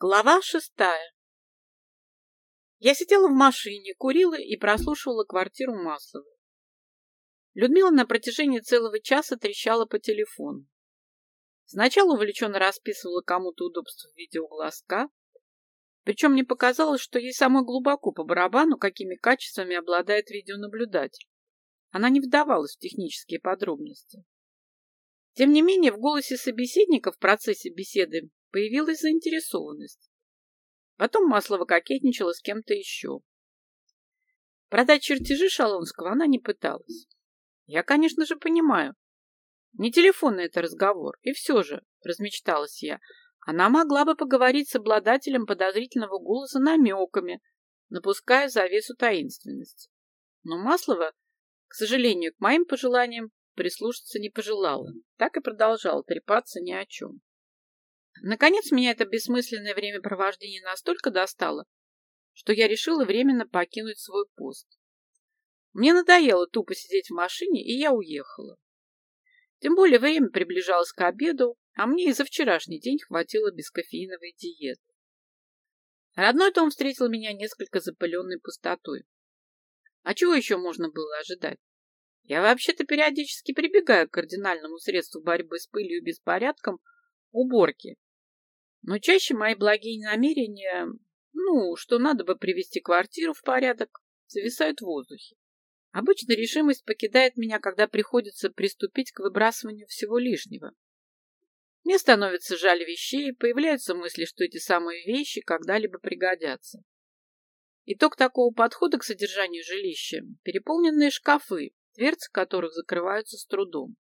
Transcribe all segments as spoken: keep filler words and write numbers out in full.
Глава шестая. Я сидела в машине, курила и прослушивала квартиру Масловой. Людмила на протяжении целого часа трещала по телефону. Сначала увлеченно расписывала кому-то удобство видеоглазка, причем мне показалось, что ей самой глубоко по барабану, какими качествами обладает видеонаблюдатель. Она не вдавалась в технические подробности. Тем не менее, в голосе собеседника в процессе беседы появилась заинтересованность. Потом Маслова кокетничала с кем-то еще. Продать чертежи Шалонского она не пыталась. Я, конечно же, понимаю. Не телефонный это разговор. И все же, размечталась я, она могла бы поговорить с обладателем подозрительного голоса намеками, напуская завесу таинственности. Но Маслова, к сожалению, к моим пожеланиям прислушаться не пожелала. Так и продолжала трепаться ни о чем. Наконец, меня это бессмысленное времяпровождение настолько достало, что я решила временно покинуть свой пост. Мне надоело тупо сидеть в машине, и я уехала. Тем более время приближалось к обеду, а мне и за вчерашний день хватило бескофеиновой диеты. Родной дом встретил меня несколько запыленной пустотой. А чего еще можно было ожидать? Я вообще-то периодически прибегаю к кардинальному средству борьбы с пылью и беспорядком — уборки. Но чаще мои благие намерения, ну, что надо бы привести квартиру в порядок, зависают в воздухе. Обычно решимость покидает меня, когда приходится приступить к выбрасыванию всего лишнего. Мне становится жаль вещей, появляются мысли, что эти самые вещи когда-либо пригодятся. Итог такого подхода к содержанию жилища – переполненные шкафы, дверцы которых закрываются с трудом.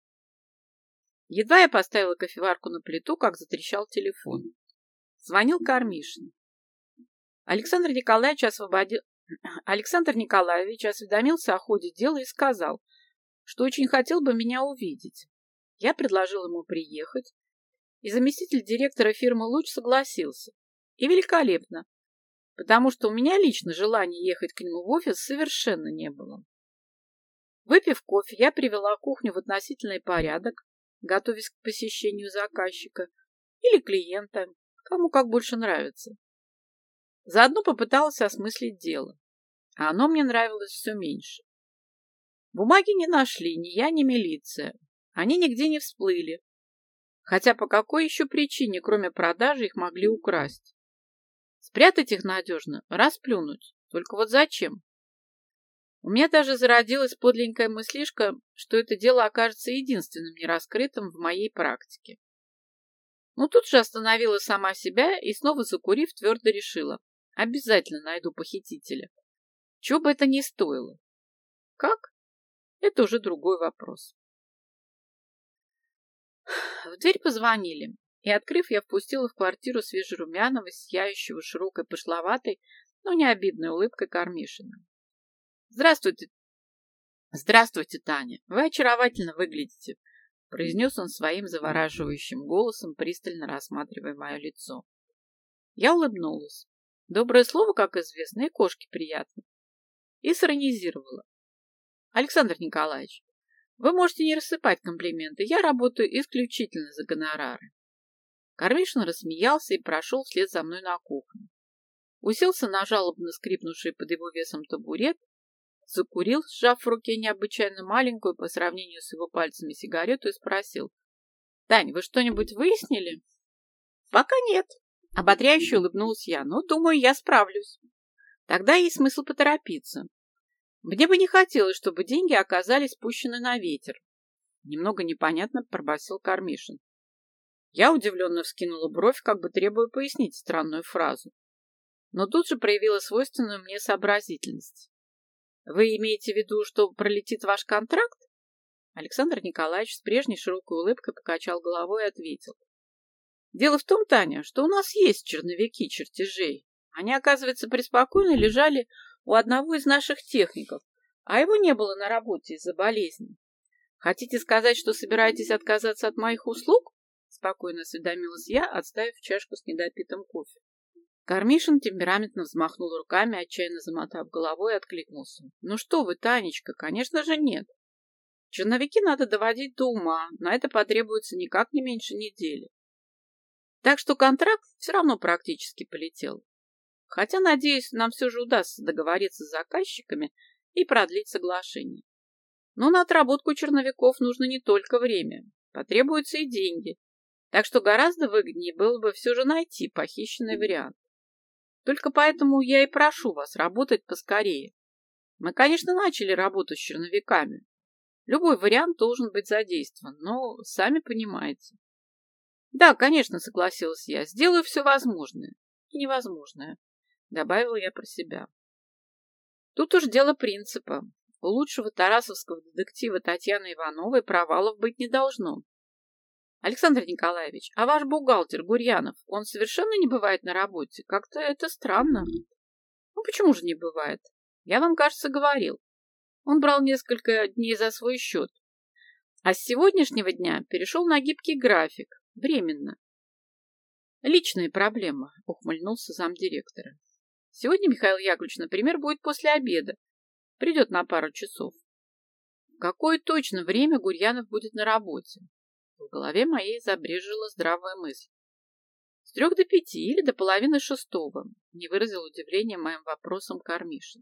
Едва я поставила кофеварку на плиту, как затрещал телефон. Звонил Кармишин. Александр Николаевич освободил... Александр Николаевич осведомился о ходе дела и сказал, что очень хотел бы меня увидеть. Я предложил ему приехать, и заместитель директора фирмы «Луч» согласился. И великолепно, потому что у меня лично желания ехать к нему в офис совершенно не было. Выпив кофе, я привела кухню в относительный порядок, готовясь к посещению заказчика или клиента, кому как больше нравится. Заодно попыталась осмыслить дело, а оно мне нравилось все меньше. Бумаги не нашли ни я, ни милиция. Они нигде не всплыли. Хотя по какой еще причине, кроме продажи, их могли украсть? Спрятать их надежно, расплюнуть. Только вот зачем? У меня даже зародилась подленькая мыслишка, что это дело окажется единственным нераскрытым в моей практике. Но тут же остановила сама себя и, снова закурив, твердо решила. Обязательно найду похитителя. Чего бы это ни стоило. Как? Это уже другой вопрос. В дверь позвонили, и, открыв, я впустила в квартиру свежерумяного, сияющего широкой пошловатой, но не обидной улыбкой Кармишина. «Здравствуйте!» «Здравствуйте, Таня! Вы очаровательно выглядите!» — произнес он своим завораживающим голосом, пристально рассматривая мое лицо. Я улыбнулась. Доброе слово, как известно, и кошке приятно. И сиронизировала. «Александр Николаевич, вы можете не рассыпать комплименты, я работаю исключительно за гонорары». Кармишин рассмеялся и прошел вслед за мной на кухню. Уселся на жалобно скрипнувший под его весом табурет, закурил, сжав в руке необычайно маленькую по сравнению с его пальцами сигарету и спросил. «Тань, вы что-нибудь выяснили?» «Пока нет», — ободряюще улыбнулась я, «но, думаю, я справлюсь. Тогда есть смысл поторопиться. Мне бы не хотелось, чтобы деньги оказались пущены на ветер». Немного непонятно пробасил Кармишин. Я удивленно вскинула бровь, как бы требуя пояснить странную фразу. Но тут же проявила свойственную мне сообразительность. «Вы имеете в виду, что пролетит ваш контракт?» Александр Николаевич с прежней широкой улыбкой покачал головой и ответил. «Дело в том, Таня, что у нас есть черновики чертежей. Они, оказывается, преспокойно лежали у одного из наших техников, а его не было на работе из-за болезни. Хотите сказать, что собираетесь отказаться от моих услуг?» Спокойно осведомилась я, отставив чашку с недопитым кофе. Кармишин темпераментно взмахнул руками, отчаянно замотав головой, и откликнулся. «Ну что вы, Танечка, конечно же нет. Черновики надо доводить до ума, на это потребуется никак не меньше недели». Так что контракт все равно практически полетел. Хотя, надеюсь, нам все же удастся договориться с заказчиками и продлить соглашение. Но на отработку черновиков нужно не только время, потребуются и деньги. Так что гораздо выгоднее было бы все же найти похищенный вариант. Только поэтому я и прошу вас работать поскорее. Мы, конечно, начали работу с черновиками. Любой вариант должен быть задействован, но сами понимаете. Да, конечно, согласилась я. Сделаю все возможное и невозможное, добавила я про себя. Тут уж дело принципа. У лучшего тарасовского детектива Татьяны Ивановой провалов быть не должно. Александр Николаевич, а ваш бухгалтер Гурьянов, он совершенно не бывает на работе? Как-то это странно. Ну, почему же не бывает? Я вам, кажется, говорил. Он брал несколько дней за свой счет. А с сегодняшнего дня перешел на гибкий график. Временно. Личная проблема, ухмыльнулся замдиректора. Сегодня Михаил Яковлевич, например, будет после обеда. Придет на пару часов. В какое точно время Гурьянов будет на работе? В голове моей забрежила здравая мысль. С трех до пяти или до половины шестого, не выразил удивления моим вопросом Кармишин.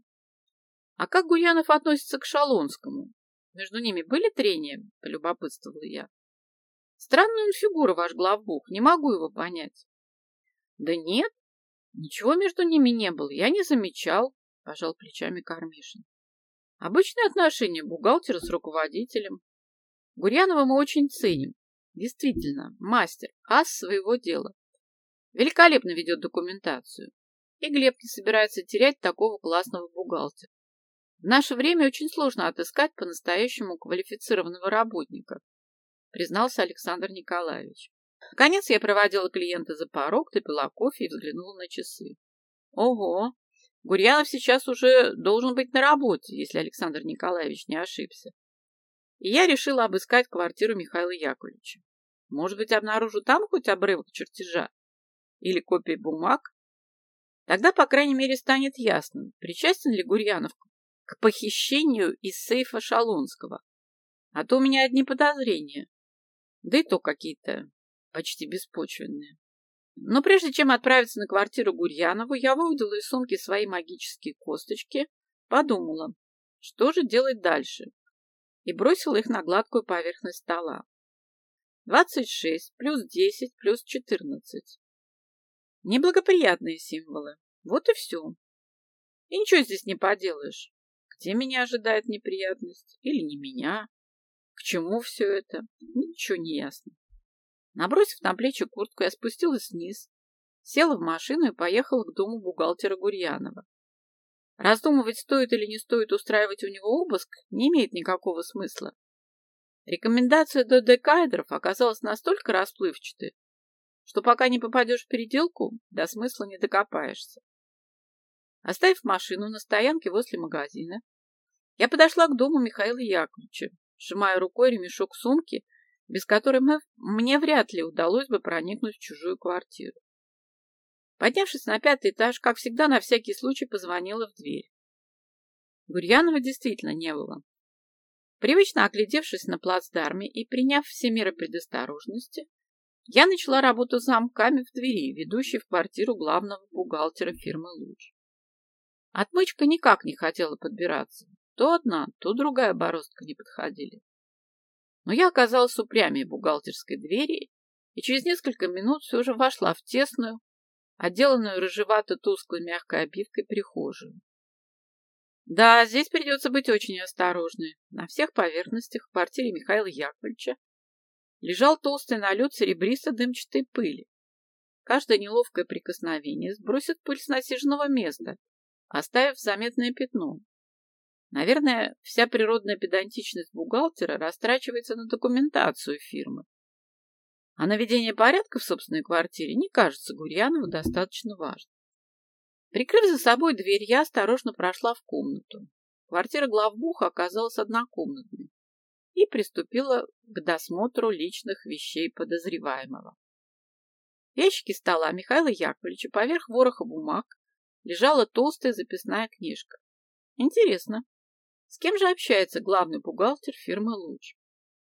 А как Гурьянов относится к Шалонскому? Между ними были трения? Полюбопытствовала я. Странная он фигура, ваш главбух, не могу его понять. Да нет, ничего между ними не было, я не замечал, пожал плечами Кармишин. Обычные отношения бухгалтера с руководителем. Гурьянова мы очень ценим. Действительно, мастер, ас своего дела. Великолепно ведет документацию. И Глеб не собирается терять такого классного бухгалтера. В наше время очень сложно отыскать по-настоящему квалифицированного работника, признался Александр Николаевич. Наконец я проводила клиента за порог, допила кофе и взглянула на часы. Ого! Гурьянов сейчас уже должен быть на работе, если Александр Николаевич не ошибся. И я решила обыскать квартиру Михаила Яковлевича. Может быть, обнаружу там хоть обрывок чертежа? Или копии бумаг? Тогда, по крайней мере, станет ясно, причастен ли Гурьянов к похищению из сейфа Шалонского. А то у меня одни подозрения. Да и то какие-то почти беспочвенные. Но прежде чем отправиться на квартиру Гурьянову, я выудила из сумки свои магические косточки, подумала, что же делать дальше, и бросила их на гладкую поверхность стола. двадцать шесть плюс десять плюс четырнадцать. Неблагоприятные символы. Вот и все. И ничего здесь не поделаешь. Где меня ожидает неприятность? Или не меня? К чему все это? Ничего не ясно. Набросив на плечи куртку, я спустилась вниз, села в машину и поехала к дому бухгалтера Гурьянова. Раздумывать, стоит или не стоит устраивать у него обыск, не имеет никакого смысла. Рекомендация додекаэдров оказалась настолько расплывчатой, что пока не попадешь в переделку, до смысла не докопаешься. Оставив машину на стоянке возле магазина, я подошла к дому Михаила Яковлевича, сжимая рукой ремешок сумки, без которой мне вряд ли удалось бы проникнуть в чужую квартиру. Поднявшись на пятый этаж, как всегда, на всякий случай позвонила в дверь. Гурьянова действительно не было. Привычно оглядевшись на плацдарме и приняв все меры предосторожности, я начала работу замками в двери, ведущей в квартиру главного бухгалтера фирмы «Луч». Отмычка никак не хотела подбираться. То одна, то другая бороздка не подходили. Но я оказалась упрямее бухгалтерской двери и через несколько минут все же вошла в тесную, отделанную рыжевато-тусклой мягкой обивкой прихожую. Да, здесь придется быть очень осторожной. На всех поверхностях в квартире Михаила Яковлевича лежал толстый налет серебристо-дымчатой пыли. Каждое неловкое прикосновение сбросит пыль с насиженного места, оставив заметное пятно. Наверное, вся природная педантичность бухгалтера растрачивается на документацию фирмы. А наведение порядка в собственной квартире не кажется Гурьянову достаточно важным. Прикрыв за собой дверь, я осторожно прошла в комнату. Квартира главбуха оказалась однокомнатной и приступила к досмотру личных вещей подозреваемого. В ящике стола Михаила Яковлевича поверх вороха бумаг лежала толстая записная книжка. Интересно, с кем же общается главный бухгалтер фирмы «Луч»?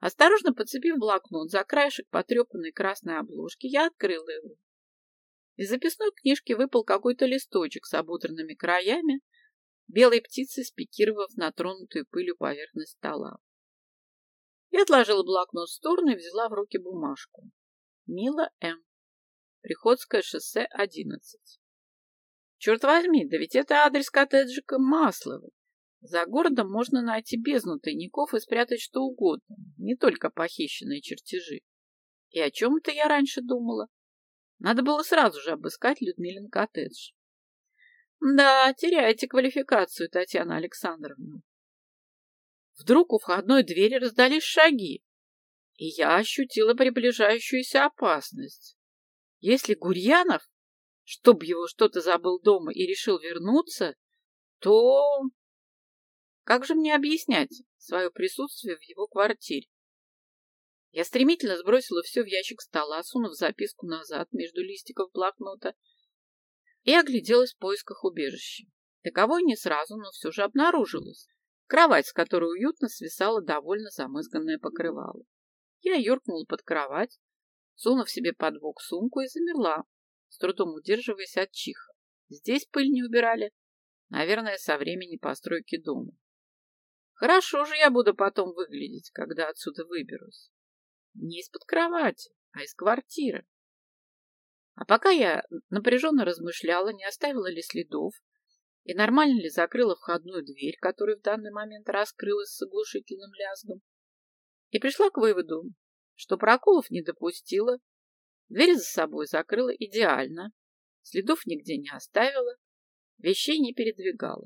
Осторожно подцепив блокнот за краешек потрепанной красной обложки, я открыла его. Из записной книжки выпал какой-то листочек с ободранными краями, белой птицей спикировав на тронутую пылью поверхность стола. Я отложила блокнот в сторону и взяла в руки бумажку. Мила М. Приходское шоссе, одиннадцать. Черт возьми, да ведь это адрес коттеджика Масловой. За городом можно найти бездну тайников и спрятать что угодно, не только похищенные чертежи. И о чем это я раньше думала? Надо было сразу же обыскать Людмилин коттедж. Да, теряете квалификацию, Татьяна Александровна. Вдруг у входной двери раздались шаги, и я ощутила приближающуюся опасность. Если Гурьянов, чтоб его что-то забыл дома и решил вернуться, то... Как же мне объяснять свое присутствие в его квартире? Я стремительно сбросила все в ящик стола, сунув записку назад между листиков блокнота, и огляделась в поисках убежища. Таковой не сразу, но все же обнаружилась. Кровать, с которой уютно свисала довольно замызганное покрывало. Я юркнула под кровать, сунув себе под бок сумку, и замерла, с трудом удерживаясь от чиха. Здесь пыль не убирали, наверное, со времени постройки дома. Хорошо же я буду потом выглядеть, когда отсюда выберусь. Не из-под кровати, а из квартиры. А пока я напряженно размышляла, не оставила ли следов, и нормально ли закрыла входную дверь, которая в данный момент раскрылась с оглушительным лязгом, и пришла к выводу, что проколов не допустила, дверь за собой закрыла идеально, следов нигде не оставила, вещей не передвигала.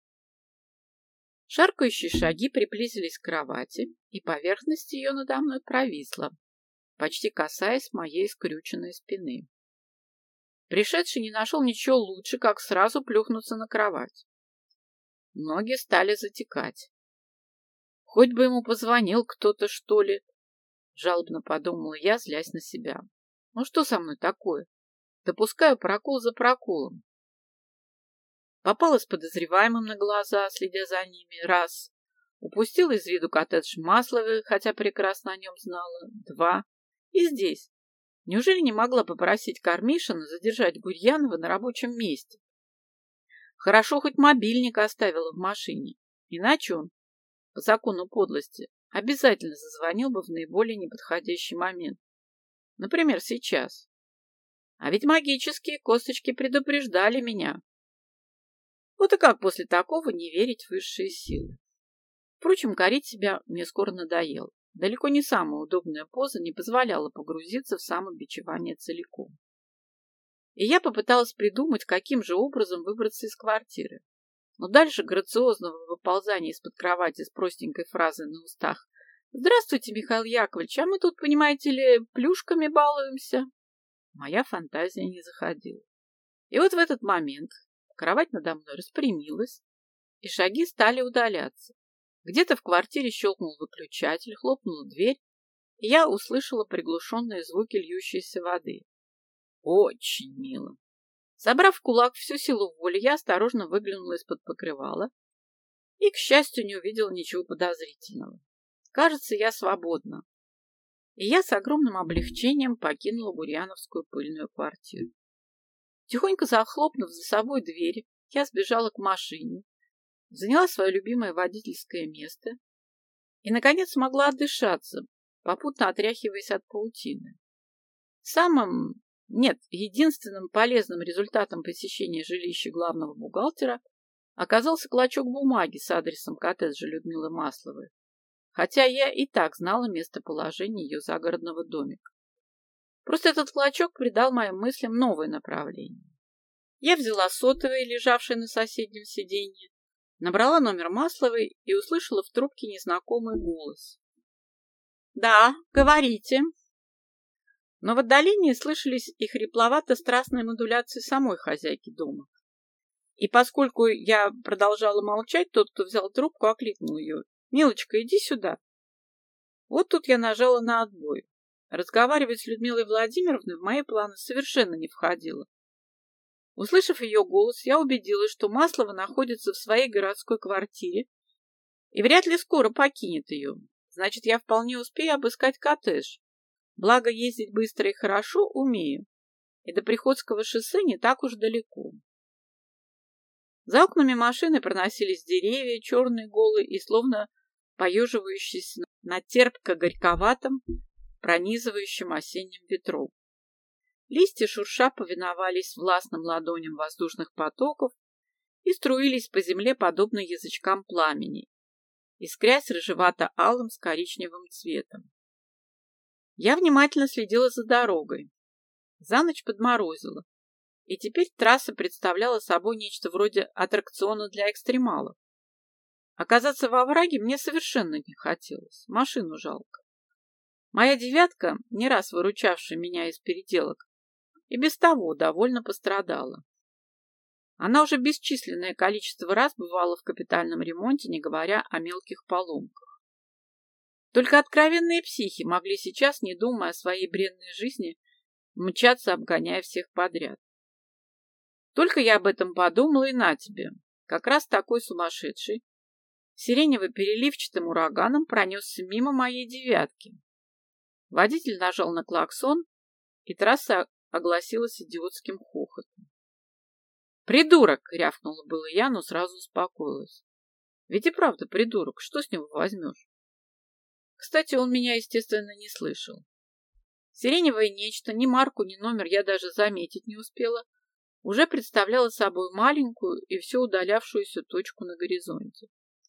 Шаркающие шаги приблизились к кровати, и поверхность ее надо мной провисла, почти касаясь моей скрюченной спины. Пришедший не нашел ничего лучше, как сразу плюхнуться на кровать. Ноги стали затекать. Хоть бы ему позвонил кто-то, что ли, жалобно подумала я, злясь на себя. Ну что со мной такое? Допускаю прокол за проколом. Попалась подозреваемым на глаза, следя за ними, раз. Упустила из виду коттедж Масловой, хотя прекрасно о нем знала, два. И здесь. Неужели не могла попросить Кармишина задержать Гурьянова на рабочем месте? Хорошо, хоть мобильник оставила в машине. Иначе он, по закону подлости, обязательно зазвонил бы в наиболее неподходящий момент. Например, сейчас. А ведь магические косточки предупреждали меня. Вот и как после такого не верить в высшие силы? Впрочем, корить себя мне скоро надоело. Далеко не самая удобная поза не позволяла погрузиться в самобичевание целиком. И я попыталась придумать, каким же образом выбраться из квартиры. Но дальше грациозного выползания из-под кровати с простенькой фразой на устах «Здравствуйте, Михаил Яковлевич, а мы тут, понимаете ли, плюшками балуемся», моя фантазия не заходила. И вот в этот момент кровать надо мной распрямилась, и шаги стали удаляться. Где-то в квартире щелкнул выключатель, хлопнула дверь, и я услышала приглушенные звуки льющейся воды. Очень мило. Собрав в кулак всю силу воли, я осторожно выглянула из-под покрывала и, к счастью, не увидела ничего подозрительного. Кажется, я свободна. И я с огромным облегчением покинула бурьяновскую пыльную квартиру. Тихонько захлопнув за собой дверь, я сбежала к машине, заняла свое любимое водительское место и, наконец, смогла отдышаться, попутно отряхиваясь от паутины. Самым, нет, единственным полезным результатом посещения жилища главного бухгалтера оказался клочок бумаги с адресом коттеджа Людмилы Масловой, хотя я и так знала местоположение ее загородного домика. Просто этот клочок придал моим мыслям новое направление. Я взяла сотовый, лежавший на соседнем сиденье, набрала номер Масловой и услышала в трубке незнакомый голос. «Да, говорите». Но в отдалении слышались и хрипловато-страстные модуляции самой хозяйки дома. И поскольку я продолжала молчать, тот, кто взял трубку, окликнул ее. «Милочка, иди сюда». Вот тут я нажала на отбой. Разговаривать с Людмилой Владимировной в мои планы совершенно не входило. Услышав ее голос, я убедилась, что Маслова находится в своей городской квартире и вряд ли скоро покинет ее. Значит, я вполне успею обыскать коттедж. Благо, ездить быстро и хорошо умею. И до Приходского шоссе не так уж далеко. За окнами машины проносились деревья, черные, голые и словно поеживающиеся на терпко-горьковатом, пронизывающем осеннем ветру. Листья шурша повиновались властным ладоням воздушных потоков и струились по земле подобно язычкам пламени, искрясь рыжевато-алым с коричневым цветом. Я внимательно следила за дорогой. За ночь подморозило, и теперь трасса представляла собой нечто вроде аттракциона для экстремалов. Оказаться во враге мне совершенно не хотелось, машину жалко. Моя девятка, не раз выручавшая меня из переделок, и без того довольно пострадала. Она уже бесчисленное количество раз бывала в капитальном ремонте, не говоря о мелких поломках. Только откровенные психи могли сейчас, не думая о своей бренной жизни, мчаться, обгоняя всех подряд. Только я об этом подумала, и на тебе. Как раз такой сумасшедший, сиренево-переливчатым ураганом пронесся мимо моей девятки. Водитель нажал на клаксон, и трасса огласилась идиотским хохотом. «Придурок!» — рявкнула было я, но сразу успокоилась. Ведь и правда придурок, что с него возьмешь? Кстати, он меня, естественно, не слышал. Сиреневое нечто, ни марку, ни номер я даже заметить не успела, уже представляла собой маленькую и все удалявшуюся точку на горизонте.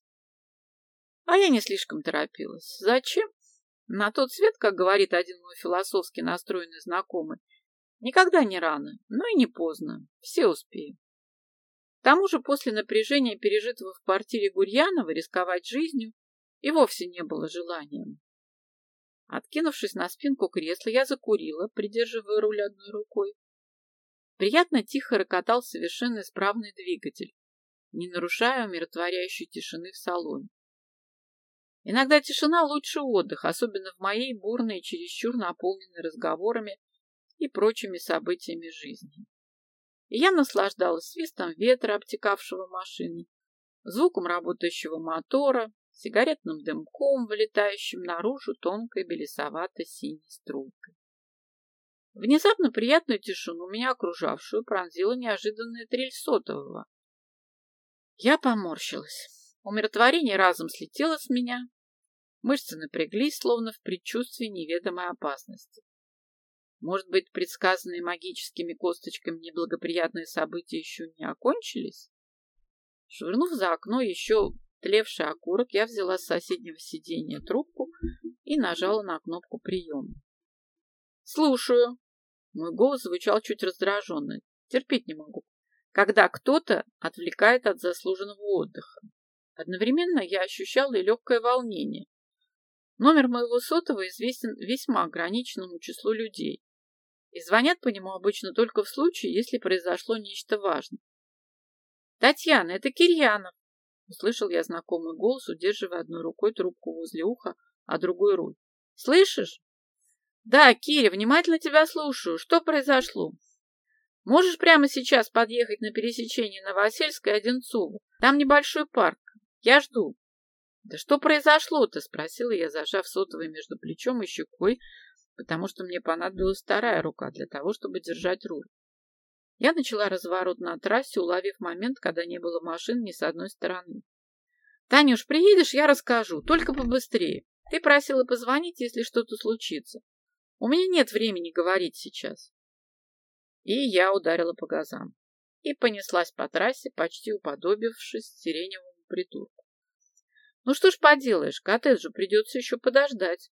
А я не слишком торопилась. Зачем? На тот свет, как говорит один мой философски настроенный знакомый, никогда не рано, но и не поздно. Все успеем. К тому же после напряжения, пережитого в квартире Гурьянова, рисковать жизнью и вовсе не было желанием. Откинувшись на спинку кресла, я закурила, придерживая руль одной рукой. Приятно тихо рокотал совершенно исправный двигатель, не нарушая умиротворяющей тишины в салоне. Иногда тишина лучше отдыха, особенно в моей бурной и чересчур наполненной разговорами и прочими событиями жизни. И я наслаждалась свистом ветра, обтекавшего машину, звуком работающего мотора, сигаретным дымком, вылетающим наружу тонкой белесовато-синей струйкой. Внезапно приятную тишину, меня окружавшую, пронзила неожиданная трель сотового. Я поморщилась. Умиротворение разом слетело с меня. Мышцы напряглись, словно в предчувствии неведомой опасности. Может быть, предсказанные магическими косточками неблагоприятные события еще не окончились? Швырнув за окно еще тлевший окурок, я взяла с соседнего сиденья трубку и нажала на кнопку приема. «Слушаю». Мой голос звучал чуть раздраженно. Терпеть не могу, когда кто-то отвлекает от заслуженного отдыха. Одновременно я ощущала и легкое волнение. Номер моего сотового известен весьма ограниченному числу людей, и звонят по нему обычно только в случае, если произошло нечто важное. «Татьяна, это Кирьянов!» — услышал я знакомый голос, удерживая одной рукой трубку возле уха, а другой руль. «Слышишь?» «Да, Киря, внимательно тебя слушаю. Что произошло?» «Можешь прямо сейчас подъехать на пересечение Новосельской и Одинцова? Там небольшой парк. Я жду». «Да что произошло-то?» — спросила я, зажав сотовый между плечом и щекой, потому что мне понадобилась вторая рука для того, чтобы держать руль. Я начала разворот на трассе, уловив момент, когда не было машин ни с одной стороны. «Танюш, приедешь, я расскажу, только побыстрее. Ты просила позвонить, если что-то случится. У меня нет времени говорить сейчас». И я ударила по газам и понеслась по трассе, почти уподобившись сиреневому придурку. Ну что ж поделаешь, коттеджу придется еще подождать.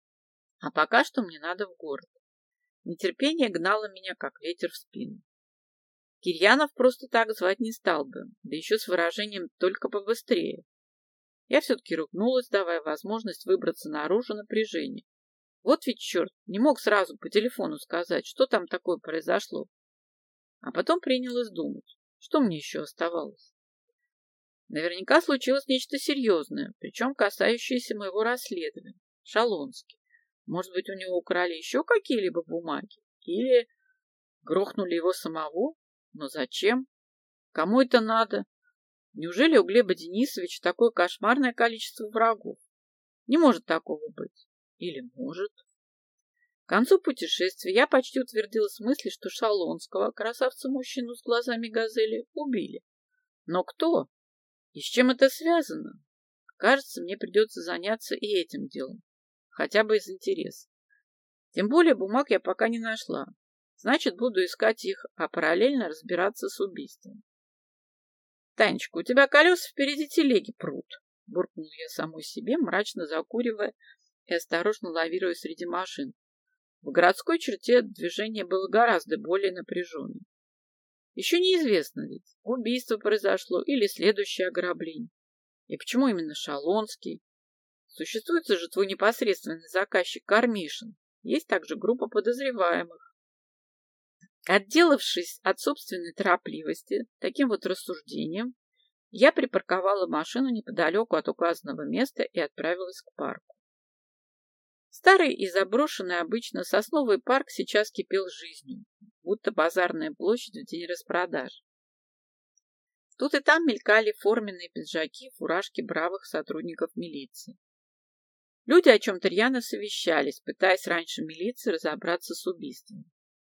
А пока что мне надо в город. Нетерпение гнало меня, как ветер в спину. Кирьянов просто так звать не стал бы, да еще с выражением «только побыстрее». Я все-таки ругнулась, давая возможность выбраться наружу напряжения. Вот ведь черт, не мог сразу по телефону сказать, что там такое произошло. А потом принялась думать, что мне еще оставалось. Наверняка случилось нечто серьезное, причем касающееся моего расследования. Шалонский. Может быть, у него украли еще какие-либо бумаги? Или грохнули его самого? Но зачем? Кому это надо? Неужели у Глеба Денисовича такое кошмарное количество врагов? Не может такого быть. Или может? К концу путешествия я почти утвердилась в мысли, что Шалонского, красавца-мужчину с глазами газели, убили. Но кто? И с чем это связано? Кажется, мне придется заняться и этим делом. Хотя бы из интереса. Тем более бумаг я пока не нашла. Значит, буду искать их, а параллельно разбираться с убийством. «Танечка, у тебя колеса впереди телеги прут», — буркнула я самой себе, мрачно закуривая и осторожно лавируя среди машин. В городской черте движение было гораздо более напряженным. Еще неизвестно ведь, убийство произошло или следующее ограбление. И почему именно Шалонский? Существует же твой непосредственный заказчик Кармишин. Есть также группа подозреваемых. Отделавшись от собственной торопливости таким вот рассуждением, я припарковала машину неподалеку от указанного места и отправилась к парку. Старый и заброшенный обычно сосновый парк сейчас кипел жизнью, будто базарная площадь в день распродаж. Тут и там мелькали форменные пиджаки и фуражки бравых сотрудников милиции. Люди о чем-то рьяно совещались, пытаясь раньше милиции разобраться с убийством.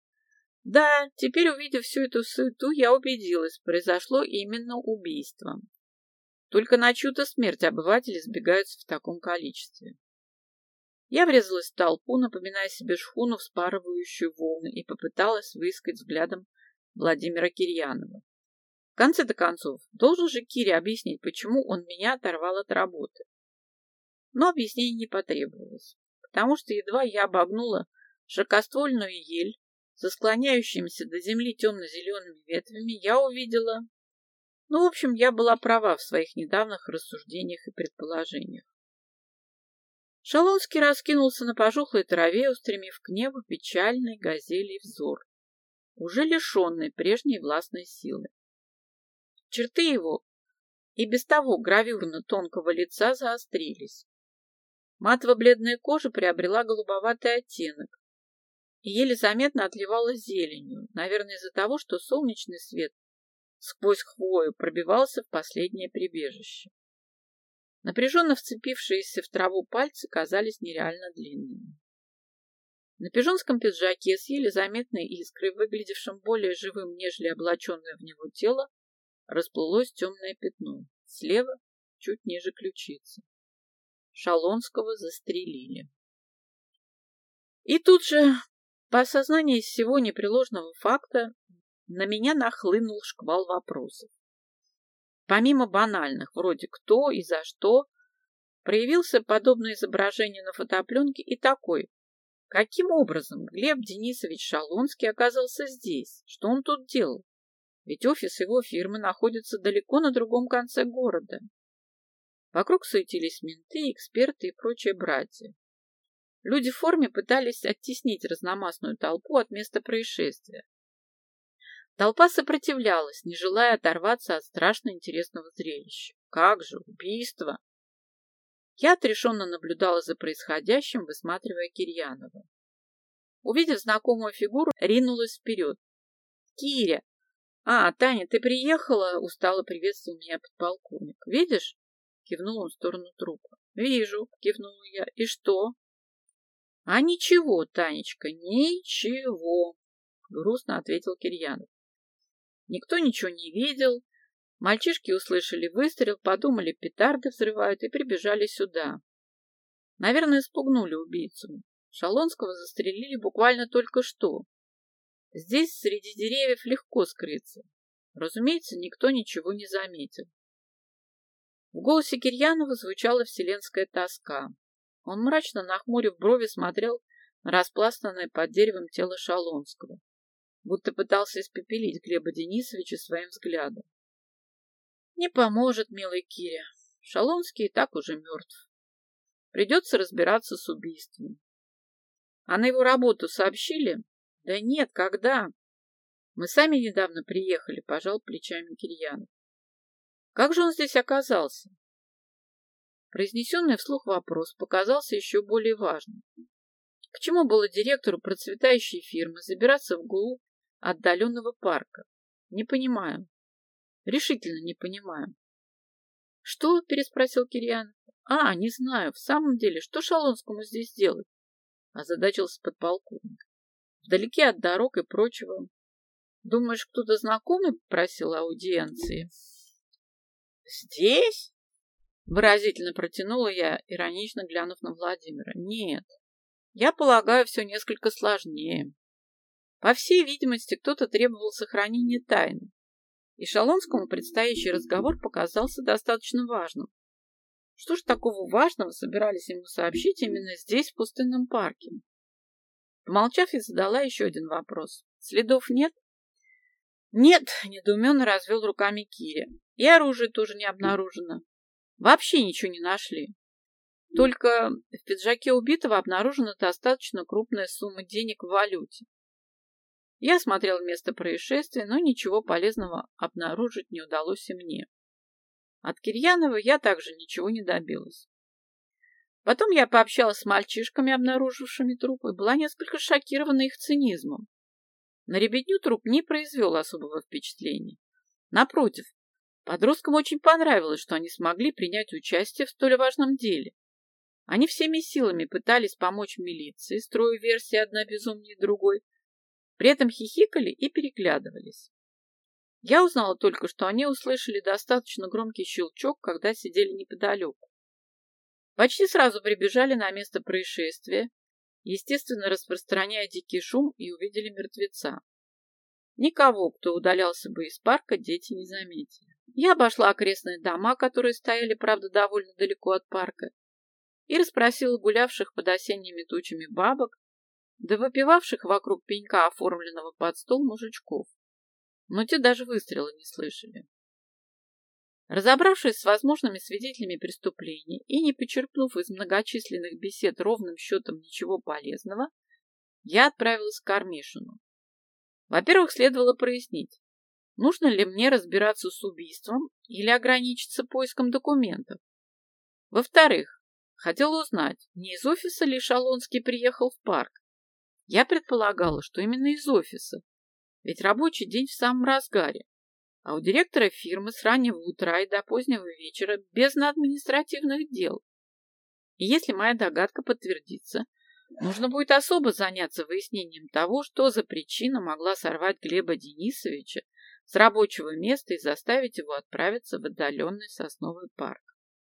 Да, теперь, увидев всю эту суету, я убедилась, произошло именно убийство. Только на чью-то смерть обыватели сбегаются в таком количестве. Я врезалась в толпу, напоминая себе шхуну, вспарывающую волны, и попыталась выискать взглядом Владимира Кирьянова. В конце-то концов, должен же Киря объяснить, почему он меня оторвал от работы. Но объяснений не потребовалось, потому что едва я обогнула широкоствольную ель, со склоняющимися до земли темно-зелеными ветвями, я увидела... Ну, в общем, я была права в своих недавних рассуждениях и предположениях. Шалонский раскинулся на пожухлой траве, устремив к небу печальный газелий взор, уже лишенный прежней властной силы. Черты его и без того гравюрно тонкого лица заострились. Матово-бледная кожа приобрела голубоватый оттенок и еле заметно отливала зеленью, наверное, из-за того, что солнечный свет сквозь хвою пробивался в последнее прибежище. Напряженно вцепившиеся в траву пальцы казались нереально длинными. На пижонском пиджаке с еле заметной искрой, выглядевшим более живым, нежели облаченное в него тело, расплылось темное пятно. Слева, чуть ниже ключицы. Шалонского застрелили. И тут же, по осознании всего непреложного факта, на меня нахлынул шквал вопросов. Помимо банальных, вроде кто и за что, проявился подобное изображение на фотопленке и такой. Каким образом Глеб Денисович Шалонский оказался здесь? Что он тут делал? Ведь офис его фирмы находится далеко на другом конце города. Вокруг суетились менты, эксперты и прочие братья. Люди в форме пытались оттеснить разномастную толпу от места происшествия. Толпа сопротивлялась, не желая оторваться от страшно интересного зрелища. Как же, убийство! Я отрешенно наблюдала за происходящим, высматривая Кирьянова. Увидев знакомую фигуру, ринулась вперед. «Киря! А, Таня, ты приехала?» — устало приветствовал меня подполковник. «Видишь?» — кивнул он в сторону трупа. «Вижу», — кивнула я. «И что?» «А ничего, Танечка, ничего», — грустно ответил Кирьянов. Никто ничего не видел. Мальчишки услышали выстрел, подумали, петарды взрывают, и прибежали сюда. Наверное, испугнули убийцу. Шалонского застрелили буквально только что. Здесь среди деревьев легко скрыться. Разумеется, никто ничего не заметил. В голосе Кирьянова звучала вселенская тоска. Он, мрачно нахмурив брови, смотрел на распластанное под деревом тело Шалонского, будто пытался испепелить Глеба Денисовича своим взглядом. Не поможет, милый Киря. Шалонский и так уже мертв. Придется разбираться с убийством. А на его работу сообщили? Да нет, когда? Мы сами недавно приехали, пожал плечами Кирьянов. Как же он здесь оказался? Произнесенный вслух вопрос показался еще более важным. К чему было директору процветающей фирмы забираться вглубь отдаленного парка? Не понимаю. Решительно не понимаю. Что? Переспросил Кирьянов. А, не знаю, в самом деле, что Шалонскому здесь делать? Озадачился подполковник. Вдалеке от дорог и прочего. Думаешь, кто-то знакомый просил аудиенции? Здесь? Выразительно протянула я, иронично глянув на Владимира. Нет, я полагаю, все несколько сложнее. По всей видимости, кто-то требовал сохранения тайны, и Шалонскому предстоящий разговор показался достаточно важным. Что ж такого важного собирались ему сообщить именно здесь, в пустынном парке? Помолчав, я задала еще один вопрос. Следов нет? Нет, недоуменно развел руками Киря. И оружие тоже не обнаружено. Вообще ничего не нашли. Только в пиджаке убитого обнаружена достаточно крупная сумма денег в валюте. Я осмотрел место происшествия, но ничего полезного обнаружить не удалось и мне. От Кирьянова я также ничего не добилась. Потом я пообщалась с мальчишками, обнаружившими труп, и была несколько шокирована их цинизмом. На ребятню труп не произвел особого впечатления. Напротив, подросткам очень понравилось, что они смогли принять участие в столь важном деле. Они всеми силами пытались помочь милиции, строя версии одна безумнее другой, при этом хихикали и переглядывались. Я узнала только, что они услышали достаточно громкий щелчок, когда сидели неподалеку. Почти сразу прибежали на место происшествия, естественно, распространяя дикий шум, и увидели мертвеца. Никого, кто удалялся бы из парка, дети не заметили. Я обошла окрестные дома, которые стояли, правда, довольно далеко от парка, и расспросила гулявших под осенними тучами бабок, да выпивавших вокруг пенька, оформленного под стол, мужичков. Но те даже выстрела не слышали. Разобравшись с возможными свидетелями преступления и не почерпнув из многочисленных бесед ровным счетом ничего полезного, я отправилась к Кармишину. Во-первых, следовало прояснить, нужно ли мне разбираться с убийством или ограничиться поиском документов. Во-вторых, хотела узнать, не из офиса ли Шалонский приехал в парк. Я предполагала, что именно из офиса, ведь рабочий день в самом разгаре, а у директора фирмы с раннего утра и до позднего вечера бездна административных дел. И если моя догадка подтвердится, нужно будет особо заняться выяснением того, что за причина могла сорвать Глеба Денисовича с рабочего места и заставить его отправиться в отдаленный сосновый парк.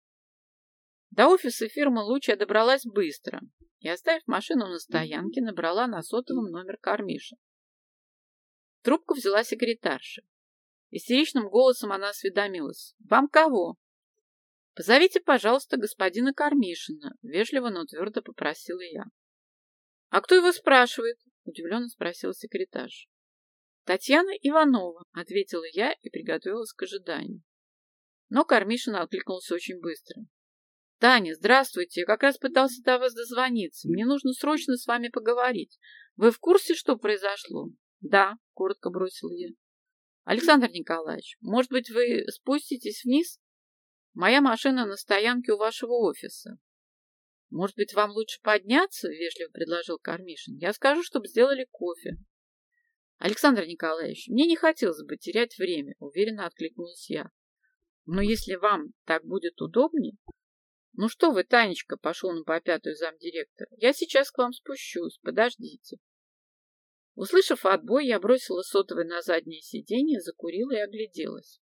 До офиса фирмы «Луч» я добралась быстро и, оставив машину на стоянке, набрала на сотовом номер Кармиша. Трубку взяла секретарша. Истеричным голосом она осведомилась. «Вам кого?» «Позовите, пожалуйста, господина Кармишина», — вежливо, но твердо попросила я. «А кто его спрашивает?» — удивленно спросила секретарша. «Татьяна Иванова», — ответила я и приготовилась к ожиданию. Но Кармишин откликнулся очень быстро. «Таня, здравствуйте. Я как раз пытался до вас дозвониться. Мне нужно срочно с вами поговорить. Вы в курсе, что произошло?» «Да», — коротко бросил я. «Александр Николаевич, может быть, вы спуститесь вниз? Моя машина на стоянке у вашего офиса». «Может быть, вам лучше подняться?» — вежливо предложил Кармишин. «Я скажу, чтобы сделали кофе». «Александр Николаевич, мне не хотелось бы терять время», — уверенно откликнулась я. «Но если вам так будет удобнее...» «Ну что вы, Танечка», — пошел на попятую замдиректора, — «я сейчас к вам спущусь, подождите». Услышав отбой, я бросила сотовый на заднее сиденье, закурила и огляделась.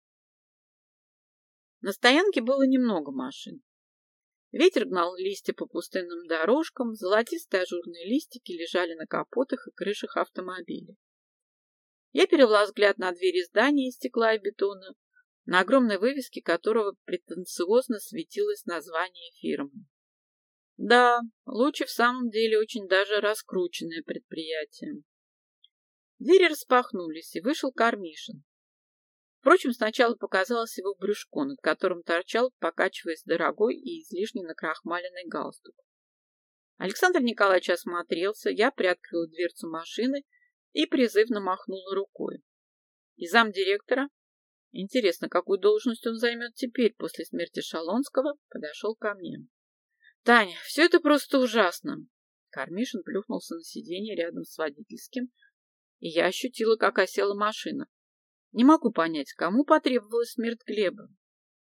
На стоянке было немного машин. Ветер гнал листья по пустынным дорожкам, золотистые ажурные листики лежали на капотах и крышах автомобилей. Я перевела взгляд на двери здания из стекла и бетона, на огромной вывеске которого претенциозно светилось название фирмы. Да, Луч в самом деле очень даже раскрученное предприятие. Двери распахнулись, и вышел Кармишин. Впрочем, сначала показалось его брюшко, над которым торчал, покачиваясь, дорогой и излишне накрахмаленный галстук. Александр Николаевич осмотрелся, я приоткрыла дверцу машины и призывно махнула рукой. И замдиректора, интересно, какую должность он займет теперь после смерти Шалонского, подошел ко мне. «Таня, все это просто ужасно!» Кармишин плюхнулся на сиденье рядом с водительским, и я ощутила, как осела машина. Не могу понять, кому потребовалась смерть Глеба.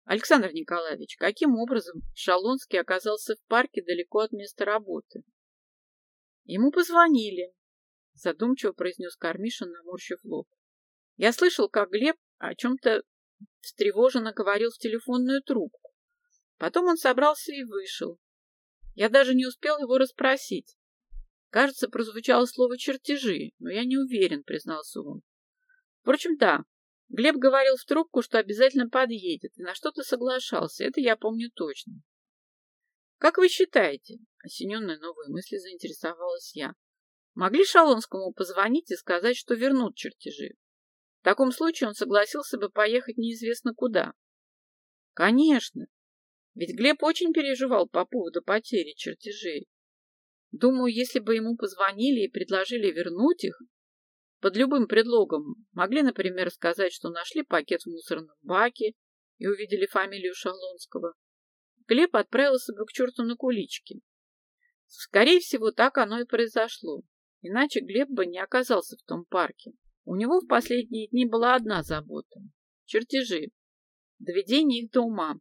Александр Николаевич, каким образом Шалонский оказался в парке далеко от места работы? Ему позвонили, задумчиво произнес Кармишин, наморщив лоб. Я слышал, как Глеб о чем-то встревоженно говорил в телефонную трубку. Потом он собрался и вышел. Я даже не успел его расспросить. Кажется, прозвучало слово «чертежи», но я не уверен, признался он. Впрочем, да, Глеб говорил в трубку, что обязательно подъедет, и на что-то соглашался, это я помню точно. Как вы считаете, осененная новой мыслью заинтересовалась я, могли Шалонскому позвонить и сказать, что вернут чертежи? В таком случае он согласился бы поехать неизвестно куда. Конечно, ведь Глеб очень переживал по поводу потери чертежей. Думаю, если бы ему позвонили и предложили вернуть их, под любым предлогом, могли, например, сказать, что нашли пакет в мусорном баке и увидели фамилию Шалонского, Глеб отправился бы к черту на кулички. Скорее всего, так оно и произошло. Иначе Глеб бы не оказался в том парке. У него в последние дни была одна забота – чертежи, доведение их до ума.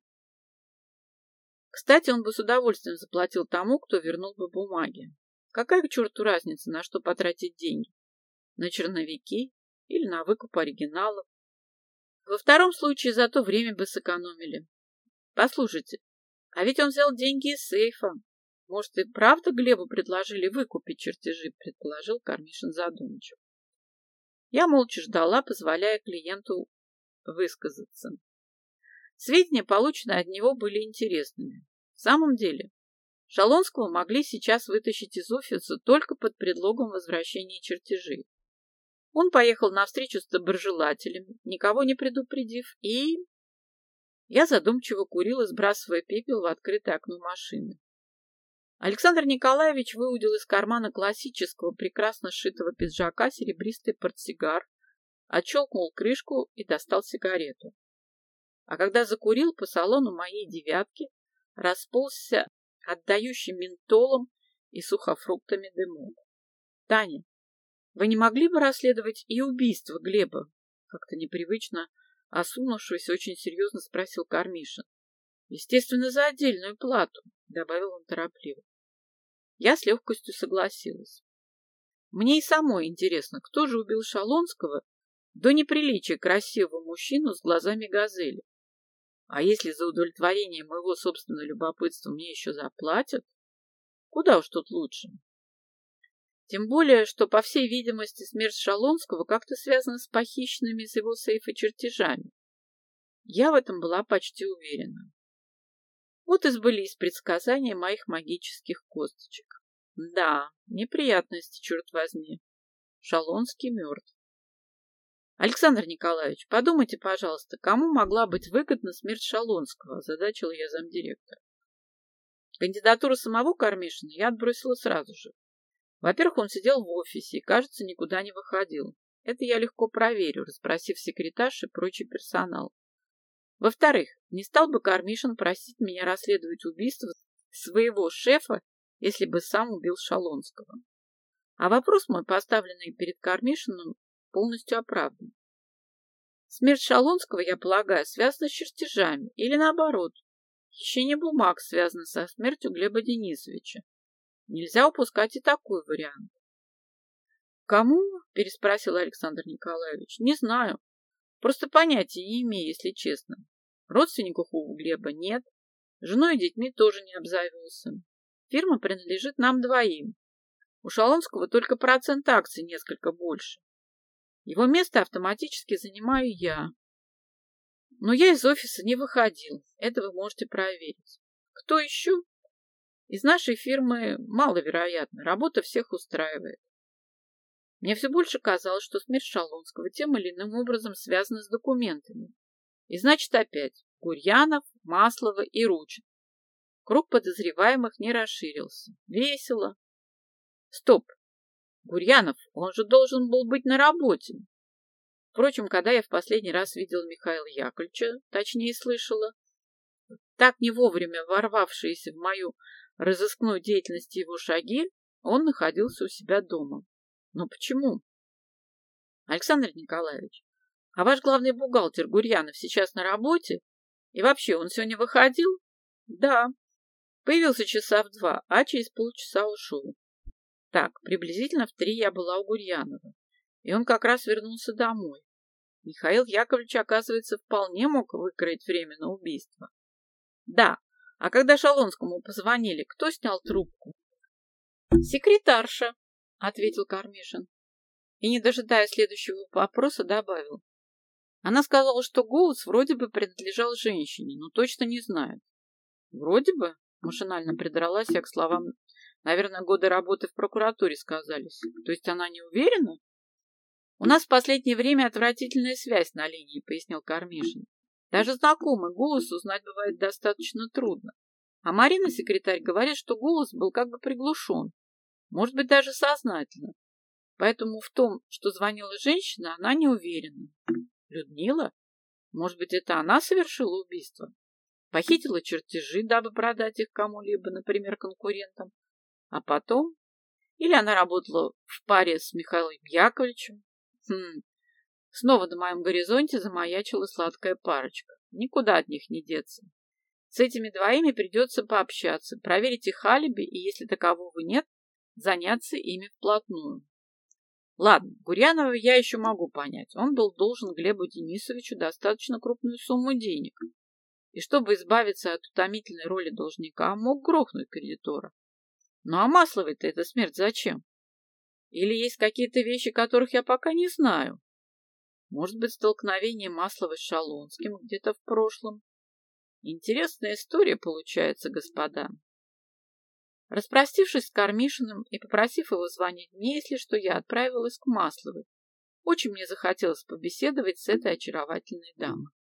Кстати, он бы с удовольствием заплатил тому, кто вернул бы бумаги. Какая к черту разница, на что потратить деньги? На черновики или на выкуп оригиналов? Во втором случае зато время бы сэкономили. Послушайте, а ведь он взял деньги из сейфа. Может, и правда Глебу предложили выкупить чертежи, предположил Кармишин задумчиво. Я молча ждала, позволяя клиенту высказаться. Сведения, полученные от него, были интересными. В самом деле, Шалонского могли сейчас вытащить из офиса только под предлогом возвращения чертежей. Он поехал на встречу с доброжелателем, никого не предупредив, и... Я задумчиво курила, сбрасывая пепел в открытое окно машины. Александр Николаевич выудил из кармана классического, прекрасно сшитого пиджака серебристый портсигар, отщелкнул крышку и достал сигарету. А когда закурил, по салону моей девятки расползся отдающий ментолом и сухофруктами дымок. — Таня, вы не могли бы расследовать и убийство Глеба? Как-то непривычно осунувшись, очень серьезно спросил Кармишин. — Естественно, за отдельную плату, — добавил он торопливо. Я с легкостью согласилась. Мне и самой интересно, кто же убил Шалонского до неприличия красивого мужчину с глазами газели. А если за удовлетворение моего собственного любопытства мне еще заплатят, куда уж тут лучше. Тем более, что, по всей видимости, смерть Шалонского как-то связана с похищенными из его сейфа чертежами. Я в этом была почти уверена. Вот и сбылись предсказания моих магических косточек. Да, неприятности, черт возьми. Шалонский мертв. Александр Николаевич, подумайте, пожалуйста, кому могла быть выгодна смерть Шалонского, озадачила я замдиректора. Кандидатуру самого Кармишина я отбросила сразу же. Во-первых, он сидел в офисе и, кажется, никуда не выходил. Это я легко проверю, расспросив секретарш и прочий персонал. Во-вторых, не стал бы Кармишин просить меня расследовать убийство своего шефа, если бы сам убил Шалонского. А вопрос мой, поставленный перед Кармишиным, полностью оправдан. Смерть Шалонского, я полагаю, связана с чертежами, или наоборот. Хищение бумаг связано со смертью Глеба Денисовича. Нельзя упускать и такой вариант. Кому? Переспросил Александр Николаевич. Не знаю. Просто понятия не имею, если честно. Родственников у Глеба нет. Женой и детьми тоже не обзавелся. Фирма принадлежит нам двоим. У Шалонского только процент акций несколько больше. Его место автоматически занимаю я. Но я из офиса не выходил. Это вы можете проверить. Кто еще? Из нашей фирмы маловероятно. Работа всех устраивает. Мне все больше казалось, что смерть Шалонского тем или иным образом связана с документами. И значит опять Гурьянов, Маслова и Ручин. Круг подозреваемых не расширился. Весело. Стоп. Гурьянов, он же должен был быть на работе. Впрочем, когда я в последний раз видела Михаила Яковлевича, точнее слышала, так не вовремя ворвавшиеся в мою разыскную деятельность его шаги, он находился у себя дома. Но почему? Александр Николаевич, а ваш главный бухгалтер Гурьянов сейчас на работе? И вообще, он сегодня выходил? Да. Появился часа в два, а через полчаса ушел. Так, приблизительно в три я была у Гурьянова, и он как раз вернулся домой. Михаил Яковлевич, оказывается, вполне мог выкроить время на убийство. Да, а когда Шалонскому позвонили, кто снял трубку? Секретарша, ответил Кармишин. И, не дожидая следующего вопроса, добавил. Она сказала, что голос вроде бы принадлежал женщине, но точно не знает. Вроде бы, машинально придралась я к словам, наверное, годы работы в прокуратуре сказались. То есть она не уверена? У нас в последнее время отвратительная связь на линии, пояснил Кармишин. Даже знакомый голос узнать бывает достаточно трудно. А Марина, секретарь, говорит, что голос был как бы приглушен. Может быть, даже сознательно. Поэтому в том, что звонила женщина, она не уверена. Людмила? Может быть, это она совершила убийство? Похитила чертежи, дабы продать их кому-либо, например, конкурентам. А потом? Или она работала в паре с Михаилом Яковлевичем? Хм. Снова на моем горизонте замаячила сладкая парочка. Никуда от них не деться. С этими двоими придется пообщаться, проверить их алиби, и если такового нет, заняться ими вплотную. Ладно, Гурьянова я еще могу понять. Он был должен Глебу Денисовичу достаточно крупную сумму денег. И чтобы избавиться от утомительной роли должника, мог грохнуть кредитора. Ну а Масловой-то эта смерть зачем? Или есть какие-то вещи, которых я пока не знаю? Может быть, столкновение Масловой с Шалонским где-то в прошлом? Интересная история получается, господа. Распростившись с Кармишиным и попросив его звонить мне, если что, я отправилась к Масловой. Очень мне захотелось побеседовать с этой очаровательной дамой.